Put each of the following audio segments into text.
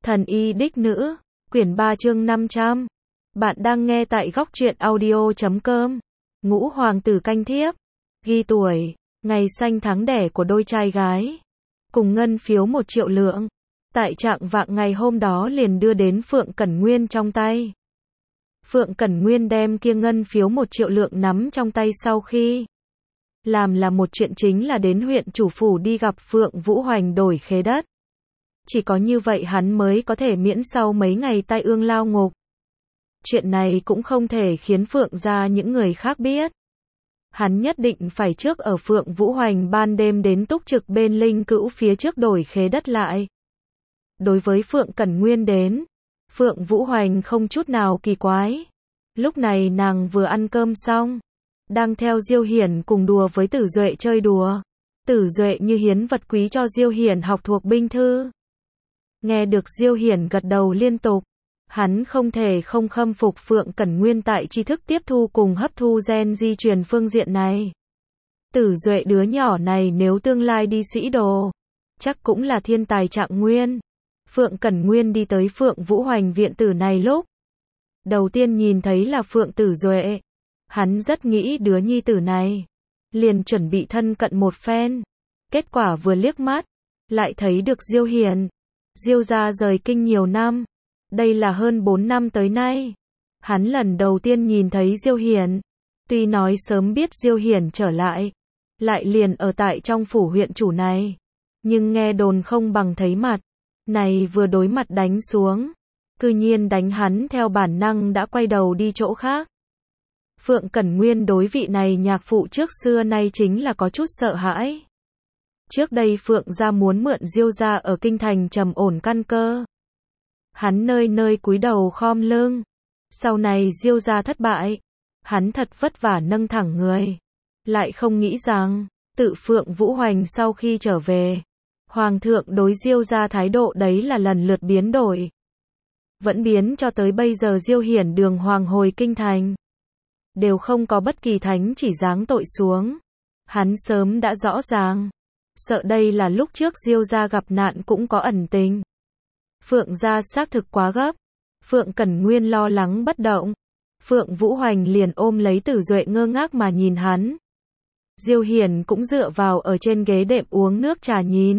Thần y đích nữ, quyển 3 chương 500. Bạn đang nghe tại góc truyện audio.com. Ngũ hoàng tử canh thiếp, ghi tuổi, ngày sanh tháng đẻ của đôi trai gái, cùng ngân phiếu 1 triệu lượng. Tại trạng vạng ngày hôm đó liền đưa đến Phượng Cẩn Nguyên trong tay. Phượng Cẩn Nguyên đem kia ngân phiếu 1 triệu lượng nắm trong tay sau khi làm là một chuyện chính là đến huyện chủ phủ đi gặp Phượng Vũ Hoành đổi khế đất. Chỉ có như vậy hắn mới có thể miễn sau mấy ngày tai ương lao ngục. Chuyện này cũng không thể khiến Phượng gia những người khác biết. Hắn nhất định phải trước ở Phượng Vũ Hoành ban đêm đến túc trực bên Linh Cữu phía trước đổi khế đất lại. Đối với Phượng Cẩn Nguyên đến, Phượng Vũ Hoành không chút nào kỳ quái. Lúc này nàng vừa ăn cơm xong, đang theo Diêu Hiển cùng đùa với Tử Duệ chơi đùa. Tử Duệ như hiến vật quý cho Diêu Hiển học thuộc binh thư. Nghe được Diêu Hiển gật đầu liên tục, hắn không thể không khâm phục Phượng Cẩn Nguyên tại tri thức tiếp thu cùng hấp thu gen di truyền phương diện này. Tử Duệ đứa nhỏ này nếu tương lai đi sĩ đồ, chắc cũng là thiên tài trạng nguyên. Phượng Cẩn Nguyên đi tới Phượng Vũ Hoành viện tử này lúc đầu tiên nhìn thấy là Phượng Tử Duệ. Hắn rất nghĩ đứa nhi tử này, liền chuẩn bị thân cận một phen. Kết quả vừa liếc mắt, lại thấy được Diêu Hiển. Diêu gia rời kinh nhiều năm, đây là hơn 4 năm tới nay. Hắn lần đầu tiên nhìn thấy Diêu Hiển. Tuy nói sớm biết Diêu Hiển trở lại liền ở tại trong phủ huyện chủ này, nhưng nghe đồn không bằng thấy mặt. Này vừa đối mặt đánh xuống, cư nhiên đánh hắn theo bản năng đã quay đầu đi chỗ khác. Phượng Cẩn Nguyên đối vị này nhạc phụ trước xưa nay chính là có chút sợ hãi. Trước đây Phượng gia muốn mượn Diêu gia ở kinh thành trầm ổn căn cơ. Hắn nơi nơi cúi đầu khom lưng. Sau này Diêu gia thất bại, hắn thật vất vả nâng thẳng người. Lại không nghĩ rằng, tự Phượng Vũ Hoành sau khi trở về, Hoàng thượng đối Diêu gia thái độ đấy là lần lượt biến đổi. Vẫn biến cho tới bây giờ Diêu Hiển đường hoàng hồi kinh thành, đều không có bất kỳ thánh chỉ giáng tội xuống. Hắn sớm đã rõ ràng, sợ đây là lúc trước Diêu gia gặp nạn cũng có ẩn tình. Phượng gia xác thực quá gấp. Phượng Cẩn Nguyên lo lắng bất động. Phượng Vũ Hoành liền ôm lấy Tử Duệ ngơ ngác mà nhìn hắn. Diêu Hiển cũng dựa vào ở trên ghế đệm uống nước trà nhìn.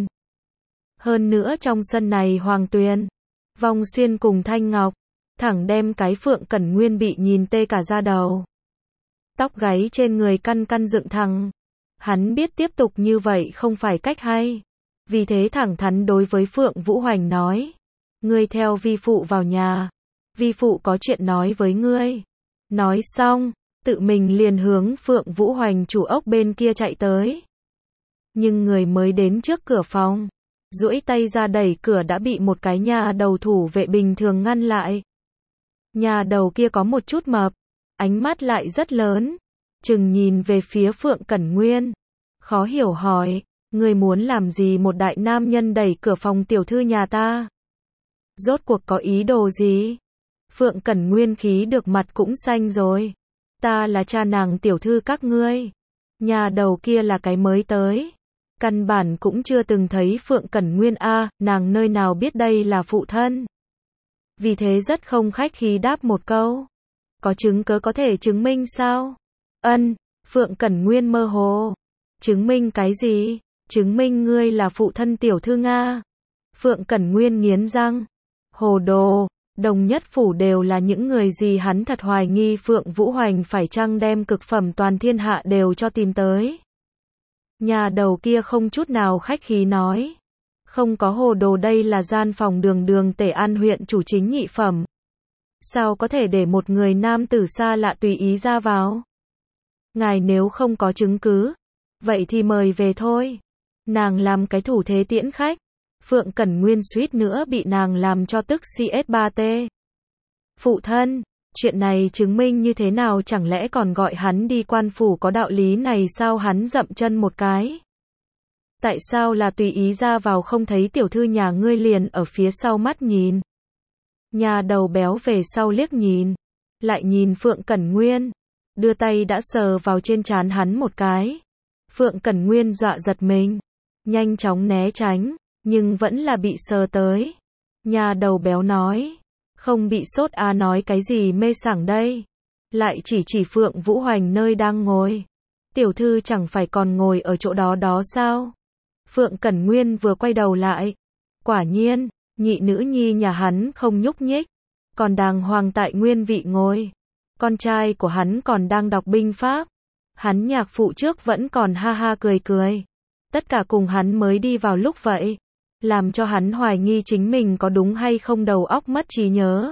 Hơn nữa trong sân này Hoàng Tuyền, Vong Xuyên cùng Thanh Ngọc, thẳng đem cái Phượng Cẩn Nguyên bị nhìn tê cả da đầu. Tóc gáy trên người căn căn dựng thẳng. Hắn biết tiếp tục như vậy không phải cách hay. Vì thế thẳng thắn đối với Phượng Vũ Hoành nói. Ngươi theo vi phụ vào nhà. Vi phụ có chuyện nói với ngươi. Nói xong, tự mình liền hướng Phượng Vũ Hoành chủ ốc bên kia chạy tới. Nhưng người mới đến trước cửa phòng, duỗi tay ra đẩy cửa đã bị một cái nhà đầu thủ vệ bình thường ngăn lại. Nhà đầu kia có một chút mập, ánh mắt lại rất lớn. Chừng nhìn về phía Phượng Cẩn Nguyên, khó hiểu hỏi, ngươi muốn làm gì một đại nam nhân đẩy cửa phòng tiểu thư nhà ta? Rốt cuộc có ý đồ gì? Phượng Cẩn Nguyên khí được mặt cũng xanh rồi. Ta là cha nàng tiểu thư các ngươi. Nhà đầu kia là cái mới tới. Căn bản cũng chưa từng thấy Phượng Cẩn Nguyên nàng nơi nào biết đây là phụ thân. Vì thế rất không khách khí đáp một câu. Có chứng cớ có thể chứng minh sao? Ân, Phượng Cẩn Nguyên mơ hồ. Chứng minh cái gì? Chứng minh ngươi là phụ thân tiểu thư Nga. Phượng Cẩn Nguyên nghiến răng. Hồ đồ, Đồng Nhất Phủ đều là những người gì hắn thật hoài nghi Phượng Vũ Hoành phải chăng đem cực phẩm toàn thiên hạ đều cho tìm tới. Nhà đầu kia không chút nào khách khí nói. Không có hồ đồ, đây là gian phòng đường Tể An huyện chủ chính nhị phẩm. Sao có thể để một người nam tử xa lạ tùy ý ra vào? Ngài nếu không có chứng cứ, vậy thì mời về thôi. Nàng làm cái thủ thế tiễn khách. Phượng Cẩn Nguyên suýt nữa bị nàng làm cho tức CS3T. Phụ thân, chuyện này chứng minh như thế nào, chẳng lẽ còn gọi hắn đi quan phủ có đạo lý này sao? Hắn dậm chân một cái. Tại sao là tùy ý ra vào, không thấy tiểu thư nhà ngươi liền ở phía sau mắt nhìn? Nhà đầu béo về sau liếc nhìn, lại nhìn Phượng Cẩn Nguyên, đưa tay đã sờ vào trên trán hắn một cái. Phượng Cẩn Nguyên dọa giật mình, nhanh chóng né tránh, nhưng vẫn là bị sờ tới. Nhà đầu béo nói. Không bị sốt à, nói cái gì mê sảng đây. Lại chỉ Phượng Vũ Hoành nơi đang ngồi. Tiểu thư chẳng phải còn ngồi ở chỗ đó đó sao? Phượng Cẩn Nguyên vừa quay đầu lại. Quả nhiên, nhị nữ nhi nhà hắn không nhúc nhích. Còn đàng hoàng tại nguyên vị ngồi. Con trai của hắn còn đang đọc binh pháp. Hắn nhạc phụ trước vẫn còn ha ha cười cười. Tất cả cùng hắn mới đi vào lúc vậy. Làm cho hắn hoài nghi chính mình có đúng hay không, đầu óc mất trí nhớ.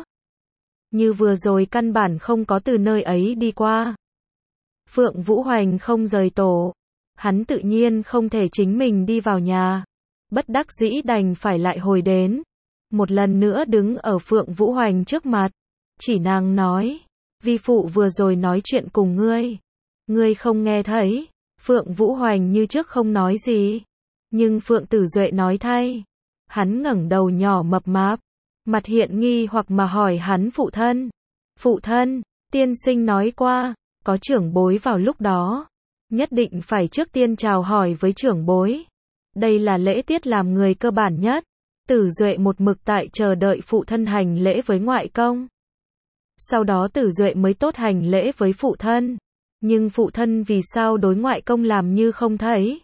Như vừa rồi căn bản không có từ nơi ấy đi qua. Phượng Vũ Hoành không rời tổ. Hắn tự nhiên không thể chính mình đi vào nhà. Bất đắc dĩ đành phải lại hồi đến. Một lần nữa đứng ở Phượng Vũ Hoành trước mặt. Chỉ nàng nói. Vi phụ vừa rồi nói chuyện cùng ngươi. Ngươi không nghe thấy. Phượng Vũ Hoành như trước không nói gì. Nhưng Phượng Tử Duệ nói thay. Hắn ngẩng đầu nhỏ mập mạp. Mặt hiện nghi hoặc mà hỏi hắn phụ thân. Phụ thân, tiên sinh nói qua. Có trưởng bối vào lúc đó. Nhất định phải trước tiên chào hỏi với trưởng bối. Đây là lễ tiết làm người cơ bản nhất. Tử Duệ một mực tại chờ đợi phụ thân hành lễ với ngoại công. Sau đó Tử Duệ mới tốt hành lễ với phụ thân. Nhưng phụ thân vì sao đối ngoại công làm như không thấy?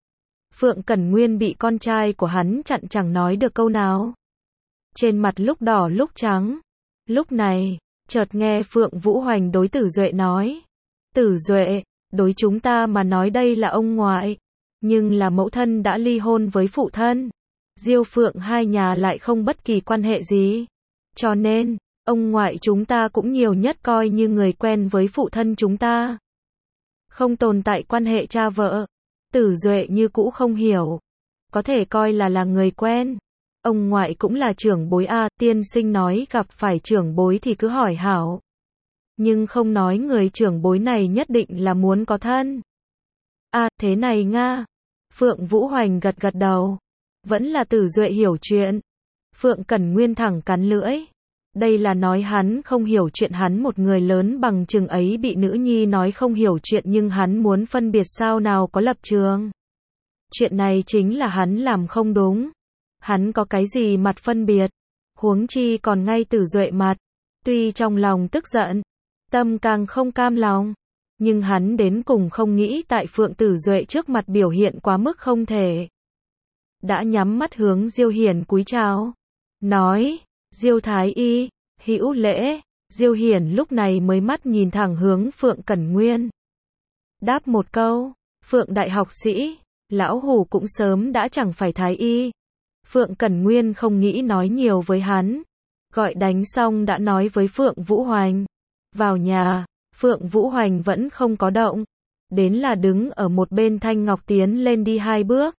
Phượng Cẩn Nguyên bị con trai của hắn chặn chẳng nói được câu nào. Trên mặt lúc đỏ lúc trắng. Lúc này, chợt nghe Phượng Vũ Hoành đối Tử Duệ nói. Tử Duệ, đối chúng ta mà nói đây là ông ngoại. Nhưng là mẫu thân đã ly hôn với phụ thân. Diêu Phượng hai nhà lại không bất kỳ quan hệ gì. Cho nên, ông ngoại chúng ta cũng nhiều nhất coi như người quen với phụ thân chúng ta. Không tồn tại quan hệ cha vợ. Tử Duệ như cũ không hiểu. Có thể coi là người quen. Ông ngoại cũng là trưởng bối a, tiên sinh nói gặp phải trưởng bối thì cứ hỏi hảo. Nhưng không nói người trưởng bối này nhất định là muốn có thân. À, thế này nga. Phượng Vũ Hoành gật gật đầu. Vẫn là Tử Duệ hiểu chuyện. Phượng Cẩn Nguyên thẳng cắn lưỡi. Đây là nói hắn không hiểu chuyện, hắn một người lớn bằng chừng ấy bị nữ nhi nói không hiểu chuyện nhưng hắn muốn phân biệt sao nào có lập trường. Chuyện này chính là hắn làm không đúng. Hắn có cái gì mặt phân biệt. Huống chi còn ngay Tử Duệ mặt. Tuy trong lòng tức giận, tâm càng không cam lòng. Nhưng hắn đến cùng không nghĩ tại Phượng Tử Duệ trước mặt biểu hiện quá mức không thể. Đã nhắm mắt hướng Diêu Hiển cúi chào. Nói, Diêu Thái Y, hữu lễ. Diêu Hiển lúc này mới mắt nhìn thẳng hướng Phượng Cẩn Nguyên. Đáp một câu, Phượng đại học sĩ, lão hủ cũng sớm đã chẳng phải Thái Y. Phượng Cẩn Nguyên không nghĩ nói nhiều với hắn. Gọi đánh xong đã nói với Phượng Vũ Hoành. Vào nhà, Phượng Vũ Hoành vẫn không có động. Đến là đứng ở một bên. Thanh Ngọc tiến lên đi 2 bước.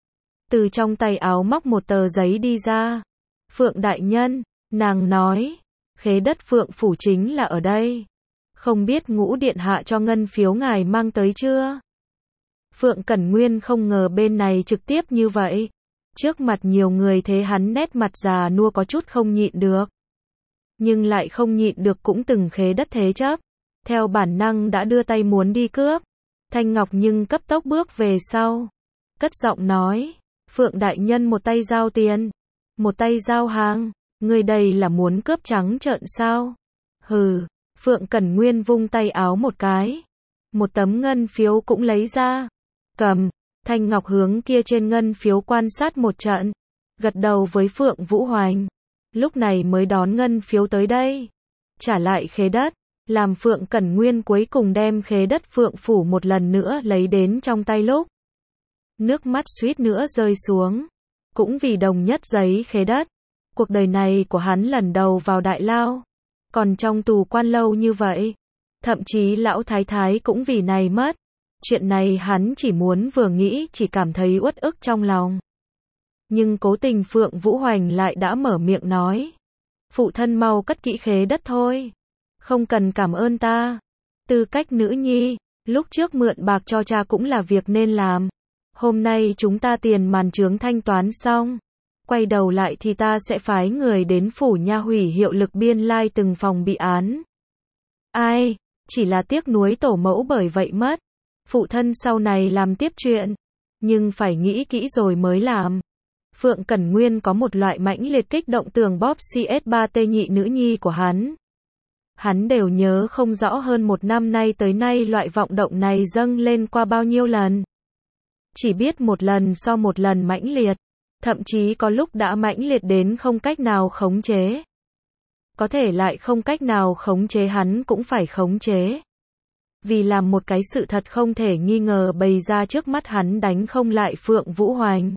Từ trong tay áo móc một tờ giấy đi ra. Phượng đại nhân, nàng nói, khế đất Phượng phủ chính là ở đây. Không biết Ngũ điện hạ cho ngân phiếu ngài mang tới chưa? Phượng Cẩn Nguyên không ngờ bên này trực tiếp như vậy. Trước mặt nhiều người thế hắn nét mặt già nua có chút không nhịn được. Nhưng lại không nhịn được cũng từng khế đất thế chấp. Theo bản năng đã đưa tay muốn đi cướp. Thanh Ngọc nhưng cấp tốc bước về sau. Cất giọng nói, Phượng đại nhân một tay giao tiền, một tay giao hàng, người đây là muốn cướp trắng trợn sao? Hừ, Phượng Cẩn Nguyên vung tay áo một cái. Một tấm ngân phiếu cũng lấy ra. Cầm, Thanh Ngọc hướng kia trên ngân phiếu quan sát một trận. Gật đầu với Phượng Vũ Hoành. Lúc này mới đón ngân phiếu tới đây. Trả lại khế đất. Làm Phượng Cẩn Nguyên cuối cùng đem khế đất Phượng phủ một lần nữa lấy đến trong tay lúc. Nước mắt suýt nữa rơi xuống. Cũng vì đồng nhất giấy khế đất. Cuộc đời này của hắn lần đầu vào đại lao. Còn trong tù quan lâu như vậy. Thậm chí lão thái thái cũng vì này mất. Chuyện này hắn chỉ muốn vừa nghĩ chỉ cảm thấy uất ức trong lòng. Nhưng cố tình Phượng Vũ Hoành lại đã mở miệng nói. Phụ thân mau cất kỹ khế đất thôi. Không cần cảm ơn ta. Tư cách nữ nhi, lúc trước mượn bạc cho cha cũng là việc nên làm. Hôm nay chúng ta tiền màn chướng thanh toán xong. Quay đầu lại thì ta sẽ phái người đến phủ nha hủy hiệu lực biên lai từng phòng bị án. Ai, chỉ là tiếc nuối tổ mẫu bởi vậy mất. Phụ thân sau này làm tiếp chuyện. Nhưng phải nghĩ kỹ rồi mới làm. Phượng Cẩn Nguyên có một loại mãnh liệt kích động tưởng bóp CS3T nhị nữ nhi của hắn. Hắn đều nhớ không rõ hơn một năm nay tới nay loại vọng động này dâng lên qua bao nhiêu lần. Chỉ biết một lần so một lần mãnh liệt, thậm chí có lúc đã mãnh liệt đến không cách nào khống chế. Có thể lại không cách nào khống chế hắn cũng phải khống chế. Vì làm một cái sự thật không thể nghi ngờ bày ra trước mắt hắn đánh không lại Phượng Vũ Hoành.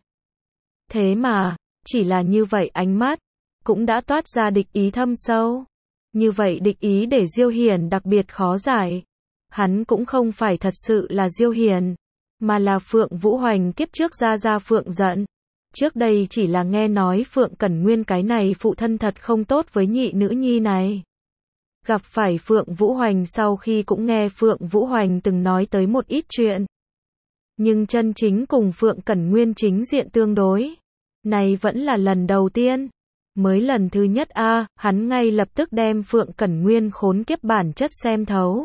Thế mà, chỉ là như vậy ánh mắt, cũng đã toát ra địch ý thâm sâu. Như vậy địch ý để Diêu Hiển đặc biệt khó giải. Hắn cũng không phải thật sự là Diêu Hiển, mà là Phượng Vũ Hoành kiếp trước ra Phượng giận. Trước đây chỉ là nghe nói Phượng Cẩn Nguyên cái này phụ thân thật không tốt với nhị nữ nhi này. Gặp phải Phượng Vũ Hoành sau khi cũng nghe Phượng Vũ Hoành từng nói tới một ít chuyện. Nhưng chân chính cùng Phượng Cẩn Nguyên chính diện tương đối. Này vẫn là lần đầu tiên. Mới lần thứ nhất hắn ngay lập tức đem Phượng Cẩn Nguyên khốn kiếp bản chất xem thấu.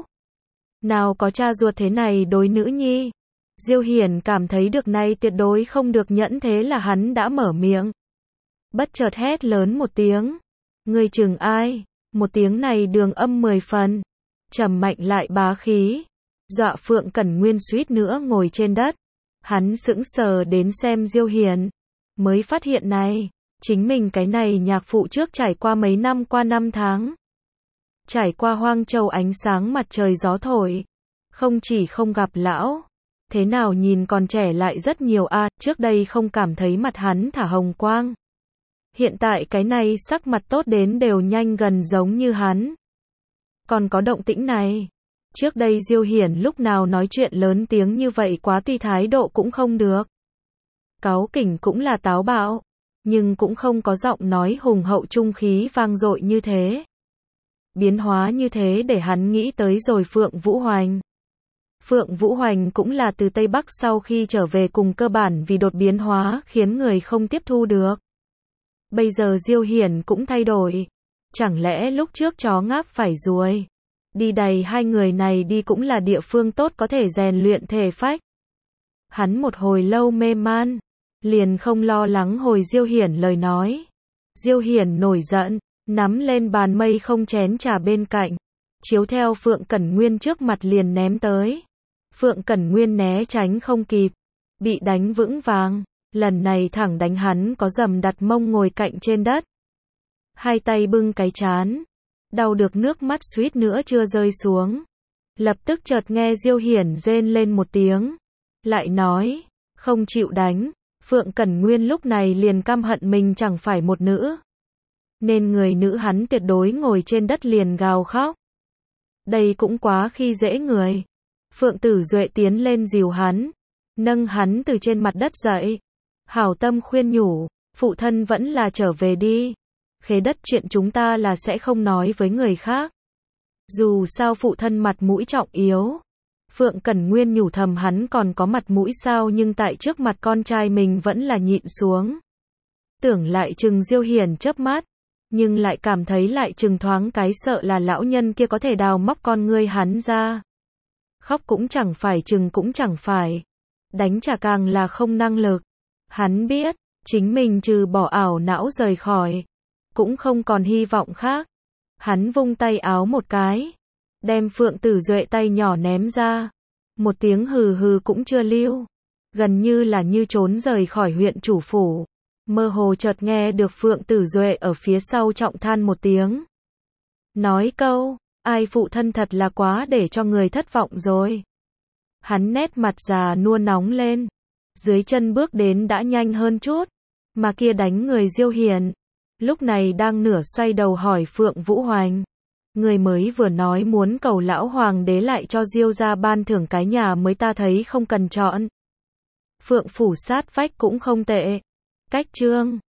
Nào có cha ruột thế này đối nữ nhi. Diêu Hiển cảm thấy được này tuyệt đối không được nhẫn, thế là hắn đã mở miệng. Bất chợt hét lớn một tiếng. Ngươi chừng ai? Một tiếng này đường âm 10 phần. Trầm mạnh lại bá khí. Dọa Phượng Cẩn Nguyên suýt nữa ngồi trên đất. Hắn sững sờ đến xem Diêu Hiển. Mới phát hiện này. Chính mình cái này nhạc phụ trước trải qua mấy năm qua 5 tháng. Trải qua hoang châu ánh sáng mặt trời gió thổi. Không chỉ không gặp lão. Thế nào nhìn còn trẻ lại rất nhiều trước đây không cảm thấy mặt hắn thả hồng quang. Hiện tại cái này sắc mặt tốt đến đều nhanh gần giống như hắn. Còn có động tĩnh này. Trước đây Diêu Hiển lúc nào nói chuyện lớn tiếng như vậy quá tùy thái độ cũng không được. Cáu kỉnh cũng là táo bạo. Nhưng cũng không có giọng nói hùng hậu trung khí vang dội như thế. Biến hóa như thế để hắn nghĩ tới rồi Phượng Vũ Hoành. Phượng Vũ Hoành cũng là từ Tây Bắc sau khi trở về cùng cơ bản vì đột biến hóa khiến người không tiếp thu được. Bây giờ Diêu Hiển cũng thay đổi. Chẳng lẽ lúc trước chó ngáp phải ruồi. Đi đầy hai người này đi cũng là địa phương tốt có thể rèn luyện thể phách. Hắn một hồi lâu mê man. Liền không lo lắng hồi Diêu Hiển lời nói. Diêu Hiển nổi giận. Nắm lên bàn mây không chén trà bên cạnh. Chiếu theo Phượng Cẩn Nguyên trước mặt liền ném tới. Phượng Cẩn Nguyên né tránh không kịp. Bị đánh vững vàng. Lần này thẳng đánh hắn có dầm đặt mông ngồi cạnh trên đất. Hai tay bưng cái trán. Đau được nước mắt suýt nữa chưa rơi xuống. Lập tức chợt nghe Diêu Hiển rên lên một tiếng. Lại nói. Không chịu đánh. Phượng Cẩn Nguyên lúc này liền căm hận mình chẳng phải một nữ. Nên người nữ hắn tuyệt đối ngồi trên đất liền gào khóc. Đây cũng quá khi dễ người. Phượng Tử Duệ tiến lên dìu hắn. Nâng hắn từ trên mặt đất dậy. Hảo tâm khuyên nhủ. Phụ thân vẫn là trở về đi. Khế đất chuyện chúng ta là sẽ không nói với người khác. Dù sao phụ thân mặt mũi trọng yếu. Phượng Cẩn Nguyên nhủ thầm hắn còn có mặt mũi sao, nhưng tại trước mặt con trai mình vẫn là nhịn xuống. Tưởng lại chừng Diêu Hiển chớp mắt. Nhưng lại cảm thấy lại chừng thoáng cái sợ là lão nhân kia có thể đào móc con ngươi hắn ra. Khóc cũng chẳng phải chừng cũng chẳng phải. Đánh chả càng là không năng lực. Hắn biết, chính mình trừ bỏ ảo não rời khỏi. Cũng không còn hy vọng khác. Hắn vung tay áo một cái. Đem Phượng Tử Duệ tay nhỏ ném ra. Một tiếng hừ hừ cũng chưa lưu. Gần như là như trốn rời khỏi huyện chủ phủ. Mơ hồ chợt nghe được Phượng Tử Duệ ở phía sau trọng than một tiếng. Nói câu, ai phụ thân thật là quá để cho người thất vọng rồi. Hắn nét mặt già nua nóng lên. Dưới chân bước đến đã nhanh hơn chút. Mà kia đánh người Diêu Hiển. Lúc này đang nửa xoay đầu hỏi Phượng Vũ Hoành. Người mới vừa nói muốn cầu lão hoàng đế lại cho Diêu gia ban thưởng cái nhà mới, ta thấy không cần chọn. Phượng phủ sát vách cũng không tệ. Cách trương.